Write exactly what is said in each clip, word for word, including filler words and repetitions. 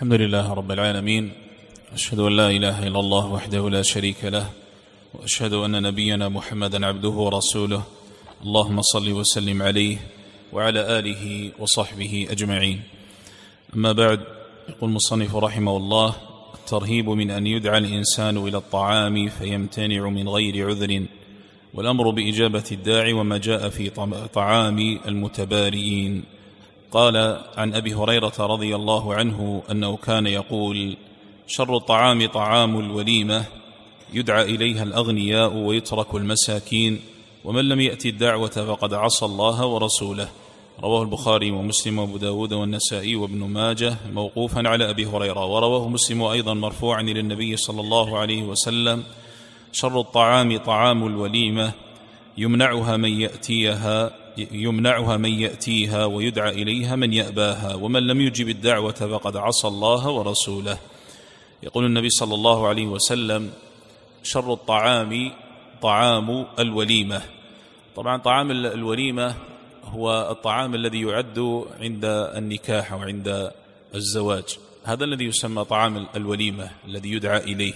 الحمد لله رب العالمين، أشهد أن لا إله إلا الله وحده لا شريك له، وأشهد أن نبينا محمدا عبده ورسوله. اللهم صل وسلم عليه وعلى آله وصحبه أجمعين. أما بعد، يقول المصنف رحمه الله: الترهيب من أن يدعى الإنسان إلى الطعام فيمتنع من غير عذر، والأمر بإجابة الداعي وما جاء في طعام المتبارئين. قال عن أبي هريرة رضي الله عنه أنه كان يقول: شر الطعام طعام الوليمة، يدعى إليها الأغنياء ويترك المساكين، ومن لم يأتي الدعوة فقد عصى الله ورسوله. رواه البخاري ومسلم وابو داود والنسائي وابن ماجه موقوفا على أبي هريرة، ورواه مسلم أيضا مرفوعا إلى النبي صلى الله عليه وسلم: شر الطعام طعام الوليمة، يمنعها من يأتيها يمنعها من يأتيها ويدعى إليها من يأباها، ومن لم يجب الدعوة فقد عصى الله ورسوله. يقول النبي صلى الله عليه وسلم: شر الطعام طعام الوليمة. طبعا طعام الوليمة هو الطعام الذي يعد عند النكاح وعند الزواج، هذا الذي يسمى طعام الوليمة الذي يدعى إليه.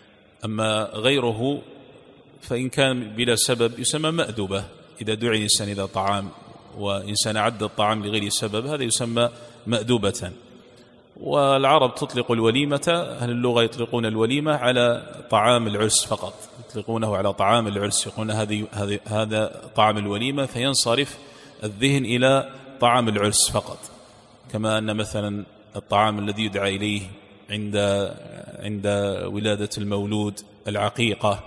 أما غيره فإن كان بلا سبب يسمى مأدبة. إذا دعي الإنسان إلى طعام وإنسان عد الطعام لغير سبب، هذا يسمى مأدوبة. والعرب تطلق الوليمة، أهل اللغة يطلقون الوليمة على طعام العرس فقط، يطلقونه على طعام العرس، يقولون هذه هذا طعام الوليمة، فينصرف الذهن إلى طعام العرس فقط. كما أن مثلا الطعام الذي يدعى إليه عند عند ولادة المولود العقيقة،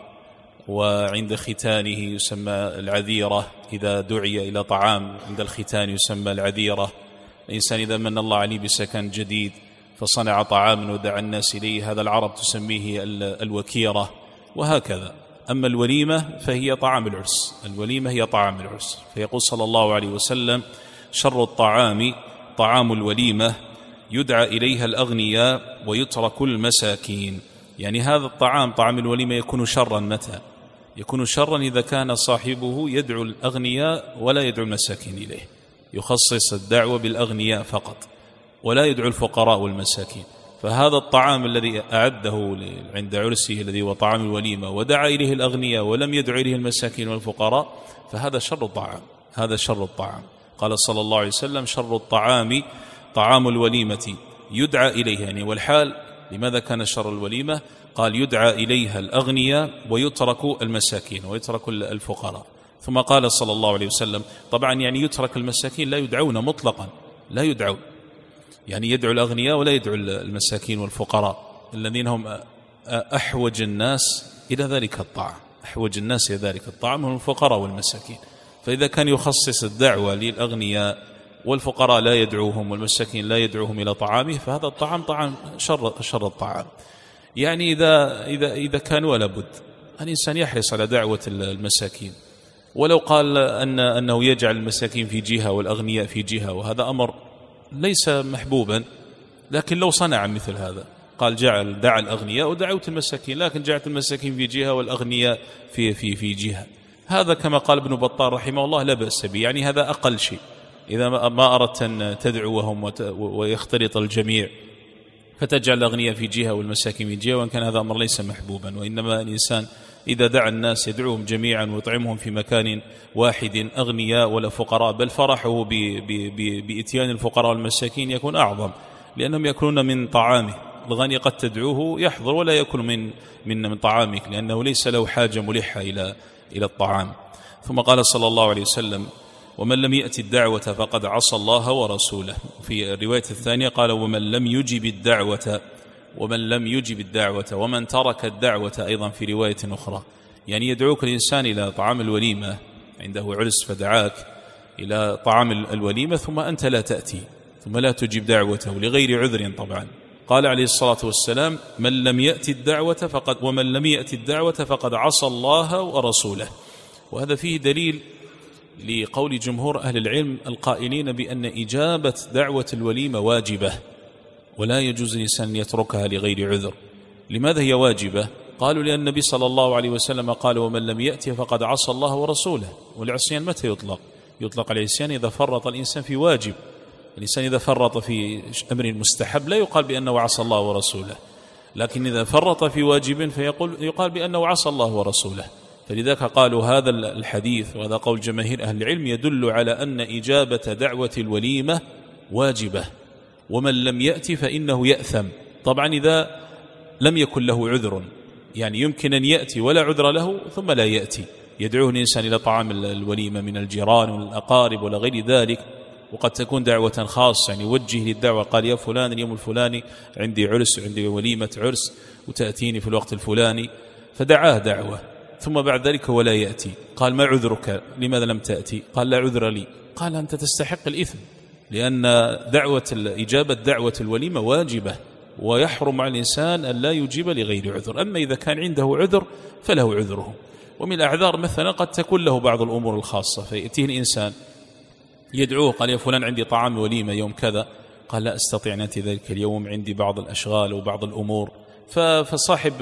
وعند ختانه يسمى العذيرة. إذا دعي إلى طعام عند الختان يسمى العذيرة. الإنسان إذا من الله عليه بسكن جديد فصنع طعاما ودعا الناس إليه، هذا العرب تسميه الوكيرة، وهكذا. أما الوليمة فهي طعام العرس، الوليمة هي طعام العرس. فيقول صلى الله عليه وسلم: شر الطعام طعام الوليمة، يدعى إليها الأغنياء ويترك المساكين. يعني هذا الطعام طعام الوليمة يكون شرا متى؟ يكون شرا إذا كان صاحبه يدعو الأغنياء ولا يدعو المساكين إليه، يخصص الدعوة بالأغنياء فقط ولا يدعو الفقراء والمساكين. فهذا الطعام الذي أعده عند عرسه الذي هو طعام الوليمة ودعا إليه الأغنياء ولم يدعو إليه المساكين والفقراء، فهذا شر الطعام، هذا شر الطعام. قال صلى الله عليه وسلم: شر الطعام طعام الوليمة، يدعى إليه. يعني والحال لماذا كان شر الوليمة؟ قال: يدعى إليها الأغنياء ويترك المساكين ويترك الفقراء. ثم قال صلى الله عليه وسلم: طبعا يعني يترك المساكين، لا يدعون مطلقا، لا يدعون، يعني يدعو الأغنياء ولا يدعو المساكين والفقراء الذين هم أحوج الناس إلى ذلك الطعام، أحوج الناس إلى ذلك الطعام هم الفقراء والمساكين. فإذا كان يخصص الدعوة للأغنياء والفقراء لا يدعوهم والمساكين لا يدعوهم إلى طعامه، فهذا الطعام طعام شر, شر الطعام. يعني إذا, إذا, إذا كان ولا بد الإنسان يحرص على دعوة المساكين، ولو قال أن أنه يجعل المساكين في جهة والأغنياء في جهة، وهذا أمر ليس محبوبا، لكن لو صنع مثل هذا، قال جعل دعا الأغنياء ودعوت المساكين، لكن جعلت المساكين في جهة والأغنياء في, في, في جهة، هذا كما قال ابن بطال رحمه الله لا بأس به. يعني هذا أقل شيء. إذا ما أردت أن تدعوهم ويختلط الجميع فتجعل الأغنياء في جهة والمساكين في جهة، وإن كان هذا أمر ليس محبوبا. وإنما الإنسان إذا دعا الناس يدعوهم جميعا ويطعمهم في مكان واحد، أغنياء ولا فقراء، بل فرحه بإتيان الفقراء والمساكين يكون أعظم، لأنهم يأكلون من طعامه. الغني قد تدعوه يحضر ولا يأكل من من من طعامك، لأنه ليس له حاجة ملحة إلى إلى الطعام. ثم قال صلى الله عليه وسلم: ومن لم يأتي الدعوة فقد عصى الله ورسوله. في الرواية الثانية قال: ومن لم يجب الدعوة ومن لم يجب الدعوة ومن ترك الدعوة، أيضا في رواية أخرى. يعني يدعوك الإنسان إلى طعام الوليمة، عنده عرس فدعاك إلى طعام الوليمة، ثم أنت لا تأتي، ثم لا تجيب دعوته لغير عذر. طبعا قال عليه الصلاة والسلام: من لم يأتي الدعوة فقد ومن لم يأتي الدعوة فقد عصى الله ورسوله. وهذا فيه دليل لقول جمهور أهل العلم القائلين بأن إجابة دعوة الوليمة واجبة، ولا يجوز الإنسان أن يتركها لغير عذر. لماذا هي واجبة؟ قالوا لأن النبي صلى الله عليه وسلم قال: ومن لم يأتي فقد عصى الله ورسوله. والعصيان متى يطلق؟ يطلق على العصيان إذا فرط الإنسان في واجب، الإنسان إذا فرط في أمر مستحب لا يقال بأنه عصى الله ورسوله، لكن إذا فرط في واجب فيقول يقال بأنه عصى الله ورسوله. فلذلك قالوا هذا الحديث، وهذا قول جماهير أهل العلم، يدل على أن إجابة دعوة الوليمة واجبة، ومن لم يأتي فإنه يأثم. طبعا إذا لم يكن له عذر، يعني يمكن أن يأتي ولا عذر له ثم لا يأتي، يدعوه الإنسان إلى طعام الوليمة من الجيران والأقارب ولا غير ذلك، وقد تكون دعوة خاصة، يعني يوجه للدعوة، قال يا فلان اليوم الفلاني عندي عرس، عندي وليمة عرس وتأتيني في الوقت الفلاني، فدعاه دعوة، ثم بعد ذلك ولا يأتي. قال ما عذرك؟ لماذا لم تأتي؟ قال لا عذر لي. قال أنت تستحق الإثم، لأن دعوة إجابة دعوة الوليمة واجبة، ويحرم على الإنسان أن لا يجيب لغير عذر. أما إذا كان عنده عذر فله عذره. ومن الأعذار مثلا قد تكون له بعض الأمور الخاصة، فيأتيه الإنسان يدعوه، قال يا فلان عندي طعام وليمة يوم كذا، قال لا أستطيع أن أتي ذلك اليوم، عندي بعض الأشغال وبعض الأمور، فصاحب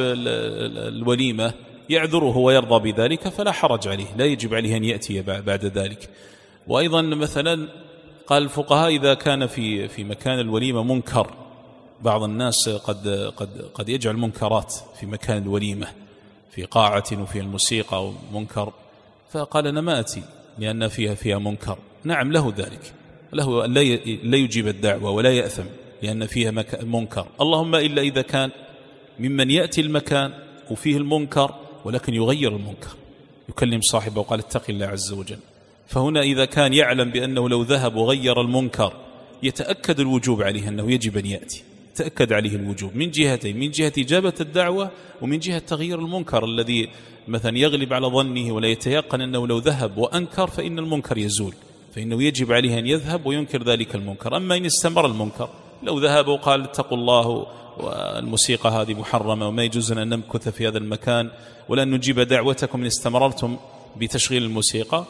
الوليمة يعذره ويرضى بذلك فلا حرج عليه، لا يجب عليه أن يأتي بعد ذلك. وأيضا مثلا قال الفقهاء إذا كان في في مكان الوليمة منكر، بعض الناس قد قد قد يجعل منكرات في مكان الوليمة، في قاعة وفي الموسيقى أو منكر، فقال أنا ما أتي لأن فيها فيها منكر. نعم له ذلك، له لا يجيب الدعوة ولا يأثم لأن فيها منكر، اللهم إلا إذا كان ممن يأتي المكان وفيه المنكر ولكن يغير المنكر، يكلم صاحبه وقال اتق الله عز وجل. فهنا إذا كان يعلم بأنه لو ذهب وغير المنكر يتأكد الوجوب عليه أنه يجب أن يأتي، تأكد عليه الوجوب من جهتين، من جهة إجابة الدعوة ومن جهة تغيير المنكر الذي مثلا يغلب على ظنه ولا يتيقن أنه لو ذهب وأنكر فإن المنكر يزول، فإنه يجب عليه أن يذهب وينكر ذلك المنكر. أما إن استمر المنكر، لو ذهب وقال اتقوا الله والموسيقى هذه محرمة وما يجوز أن نمكث في هذا المكان ولن نجيب دعوتكم إن استمررتم بتشغيل الموسيقى،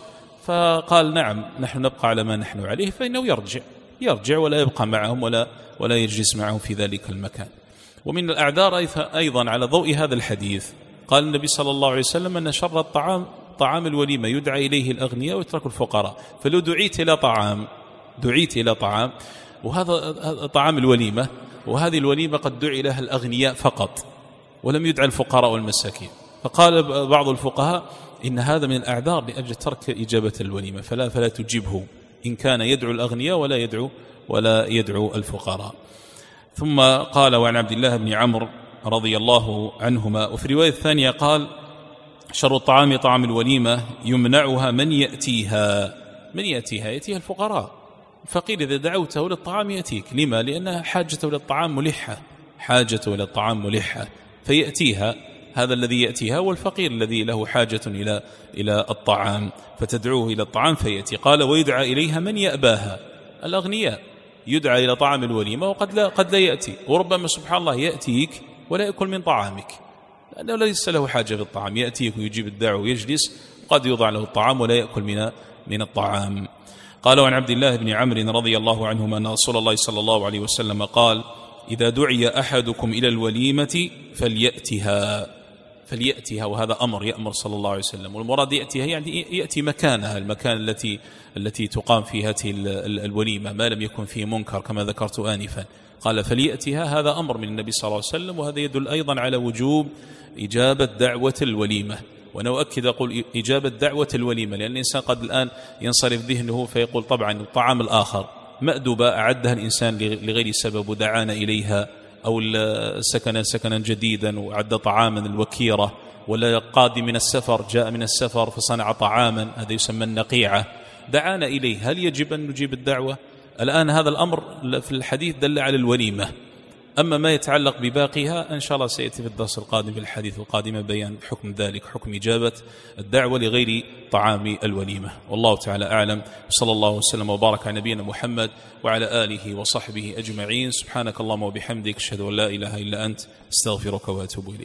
فقال نعم نحن نبقى على ما نحن عليه، فإنه يرجع يرجع ولا يبقى معهم ولا ولا يجلس معهم في ذلك المكان. ومن الأعذار أيضا على ضوء هذا الحديث قال النبي صلى الله عليه وسلم أن شر الطعام طعام الوليمة، يدعى إليه الأغنياء ويترك الفقراء. فلو دعيت إلى طعام دعيت إلى طعام وهذا طعام الوليمة، وهذه الوليمة قد دعي لها الأغنياء فقط ولم يدعى الفقراء والمساكين، فقال بعض الفقهاء إن هذا من الأعذار لأجل ترك إجابة الوليمة، فلا فلا تجيبه إن كان يدعو الأغنياء ولا يدعو ولا يدعو الفقراء. ثم قال وعن عبد الله بن عمرو رضي الله عنهما، وفي رواية ثانية قال شر الطعام طعام الوليمة يمنعها من يأتيها. من يأتيها؟ يأتيها الفقراء. الفقير إذا دعوته للطعام يأتيك، لما؟ لأن حاجته للطعام ملحة، حاجته للطعام ملحة فيأتيها، هذا الذي يأتيها والفقير الذي له حاجة إلى إلى الطعام، فتدعوه إلى الطعام فيأتي. قال ويدعى إليها من يأباها، الأغنياء يدعى إلى طعام الوليمة وقد لا قد لا يأتي، وربما سبحان الله يأتيك ولا يأكل من طعامك لأنه ليس له حاجة بالطعام، يأتيك ويجيب الدعوة ويجلس، قد يوضع له الطعام ولا يأكل من من الطعام. قال وعن عبد الله بن عمرو رضي الله عنهما أن رسول الله صلى الله عليه وسلم قال إذا دعي أحدكم إلى الوليمة فليأتها فليأتها وهذا أمر يأمر صلى الله عليه وسلم، والمراد يأتيها يعني يأتي مكانها، المكان التي التي تقام فيها الوليمة ما لم يكن فيه منكر كما ذكرت آنفا. قال فليأتها، هذا أمر من النبي صلى الله عليه وسلم، وهذا يدل أيضا على وجوب إجابة دعوة الوليمة. وأنا أؤكد أقول إجابة دعوة الوليمة، لأن الإنسان قد الآن ينصرف ذهنه فيقول طبعا الطعام الآخر مأدبة أعدها الإنسان لغير سبب ودعانا إليها، أو سكنا سكنا جديدا وعد طعاما الوكيرة، ولا قادم من السفر جاء من السفر فصنع طعاما، هذا يسمى النقيعة، دعانا إليه، هل يجب أن نجيب الدعوة؟ الآن هذا الأمر في الحديث دل على الوليمة. أما ما يتعلق بباقيها إن شاء الله سيأتي في الدرس القادم في الحديث القادم بيان حكم ذلك، حكم إجابة الدعوة لغير طعام الوليمة. والله تعالى أعلم، صلى الله وسلم وبارك على نبينا محمد وعلى آله وصحبه أجمعين. سبحانك اللهم وبحمدك، أشهد أن لا إله إلا أنت، استغفرك وأتوب إليك.